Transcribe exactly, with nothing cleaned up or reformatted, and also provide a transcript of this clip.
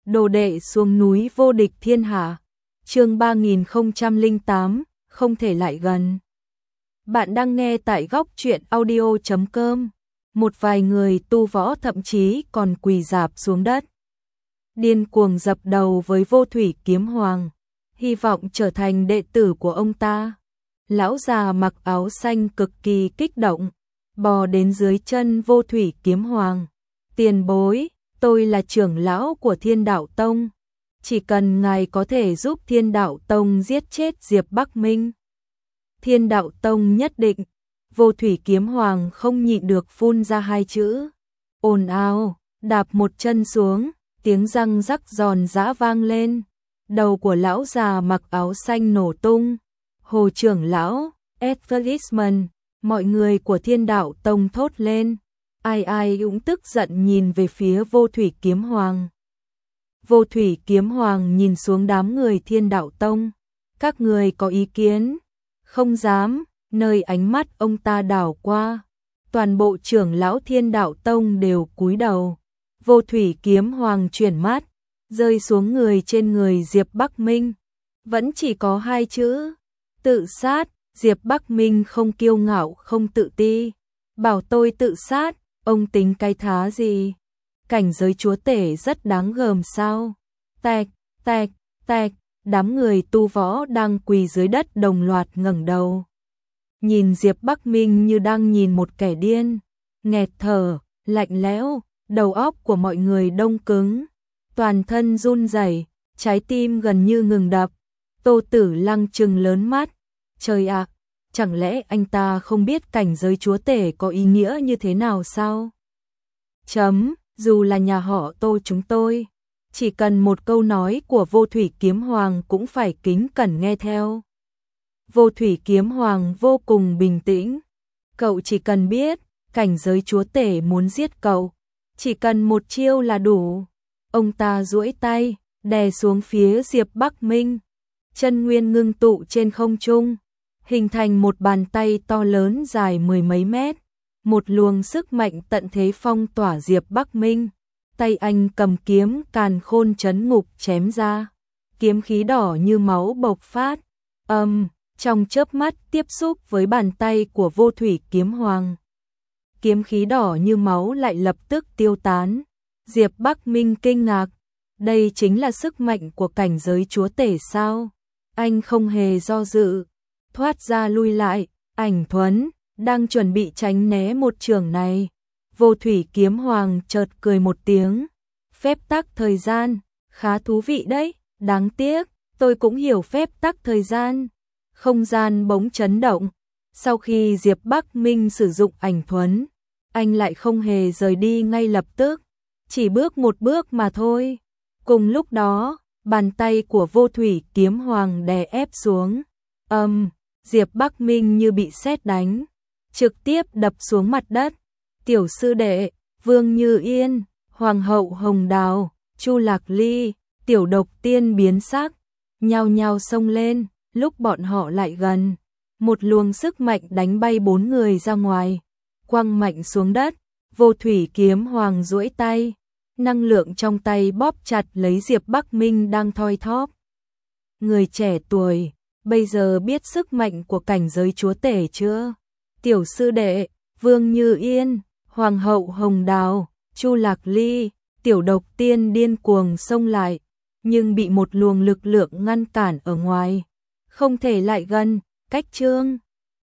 Đồ đệ xuống núi vô địch thiên hạ. Chương ba nghìn không trăm lẻ tám, không thể lại gần. Bạn đang nghe tại góc truyện audio chấm com. Một vài người tu võ thậm chí còn quỳ rạp xuống đất, điên cuồng dập đầu với Vô Thủy Kiếm Hoàng, hy vọng trở thành đệ tử của ông ta. Lão già mặc áo xanh cực kỳ kích động, bò đến dưới chân Vô Thủy Kiếm Hoàng. Tiền bối, tôi là trưởng lão của Thiên Đạo Tông, chỉ cần ngài có thể giúp Thiên Đạo Tông giết chết Diệp Bắc Minh, Thiên Đạo Tông nhất định. Vô Thủy Kiếm Hoàng không nhịn được phun ra hai chữ. Ồn ào, đạp một chân xuống, tiếng răng rắc giòn giã vang lên. Đầu của lão già mặc áo xanh nổ tung. Hồ trưởng lão, Advertisement, mọi người của Thiên Đạo Tông thốt lên. Ai ai cũng tức giận nhìn về phía Vô Thủy Kiếm Hoàng. Vô Thủy Kiếm Hoàng nhìn xuống đám người Thiên Đạo Tông. Các người có ý kiến? Không dám. Nơi ánh mắt ông ta đảo qua, toàn bộ trưởng lão Thiên Đạo Tông đều cúi đầu. Vô Thủy Kiếm Hoàng chuyển mắt, rơi xuống người trên người Diệp Bắc Minh. Vẫn chỉ có hai chữ, tự sát. Diệp Bắc Minh không kiêu ngạo không tự ti. Bảo tôi tự sát, ông tính cái thá gì? Cảnh giới chúa tể rất đáng gờm sao? Tẹc, tẹc, tẹc, đám người tu võ đang quỳ dưới đất đồng loạt ngẩng đầu. Nhìn Diệp Bắc Minh như đang nhìn một kẻ điên, nghẹt thở, lạnh lẽo, đầu óc của mọi người đông cứng, toàn thân run rẩy, trái tim gần như ngừng đập. Tô Tử Lăng trừng lớn mắt, trời ạ, chẳng lẽ anh ta không biết cảnh giới chúa tể có ý nghĩa như thế nào sao? Chấm, dù là nhà họ Tô chúng tôi, chỉ cần một câu nói của Vô Thủy Kiếm Hoàng cũng phải kính cẩn nghe theo. Vô Thủy Kiếm Hoàng vô cùng bình tĩnh. Cậu chỉ cần biết, cảnh giới chúa tể muốn giết cậu, chỉ cần một chiêu là đủ. Ông ta duỗi tay, đè xuống phía Diệp Bắc Minh. Chân nguyên ngưng tụ trên không trung, hình thành một bàn tay to lớn dài mười mấy mét. Một luồng sức mạnh tận thế phong tỏa Diệp Bắc Minh. Tay anh cầm kiếm càn khôn trấn ngục chém ra. Kiếm khí đỏ như máu bộc phát. Âm... Um, trong chớp mắt tiếp xúc với bàn tay của Vô Thủy Kiếm Hoàng. Kiếm khí đỏ như máu lại lập tức tiêu tán. Diệp Bắc Minh kinh ngạc. Đây chính là sức mạnh của cảnh giới chúa tể sao? Anh không hề do dự, thoát ra lui lại. Ảnh Thuấn đang chuẩn bị tránh né một trường này. Vô Thủy Kiếm Hoàng chợt cười một tiếng. Phép tắc thời gian, khá thú vị đấy. Đáng tiếc, tôi cũng hiểu phép tắc thời gian. Không gian bỗng chấn động. Sau khi Diệp Bắc Minh sử dụng Ảnh Thuấn, anh lại không hề rời đi ngay lập tức, chỉ bước một bước mà thôi. Cùng lúc đó, bàn tay của Vô Thủy Kiếm Hoàng đè ép xuống. Âm, um, Diệp Bắc Minh như bị sét đánh, trực tiếp đập xuống mặt đất. Tiểu sư đệ, Vương Như Yên, Hoàng hậu Hồng Đào, Chu Lạc Ly, Tiểu Độc Tiên biến sắc, nhao nhao xông lên. Lúc bọn họ lại gần, một luồng sức mạnh đánh bay bốn người ra ngoài, quăng mạnh xuống đất. Vô Thủy Kiếm Hoàng duỗi tay, năng lượng trong tay bóp chặt lấy Diệp Bắc Minh đang thoi thóp. Người trẻ tuổi, bây giờ biết sức mạnh của cảnh giới chúa tể chưa? Tiểu sư đệ, Vương Như Yên, Hoàng hậu Hồng Đào, Chu Lạc Ly, Tiểu Độc Tiên điên cuồng xông lại, nhưng bị một luồng lực lượng ngăn cản ở ngoài. Không thể lại gần. Cách chương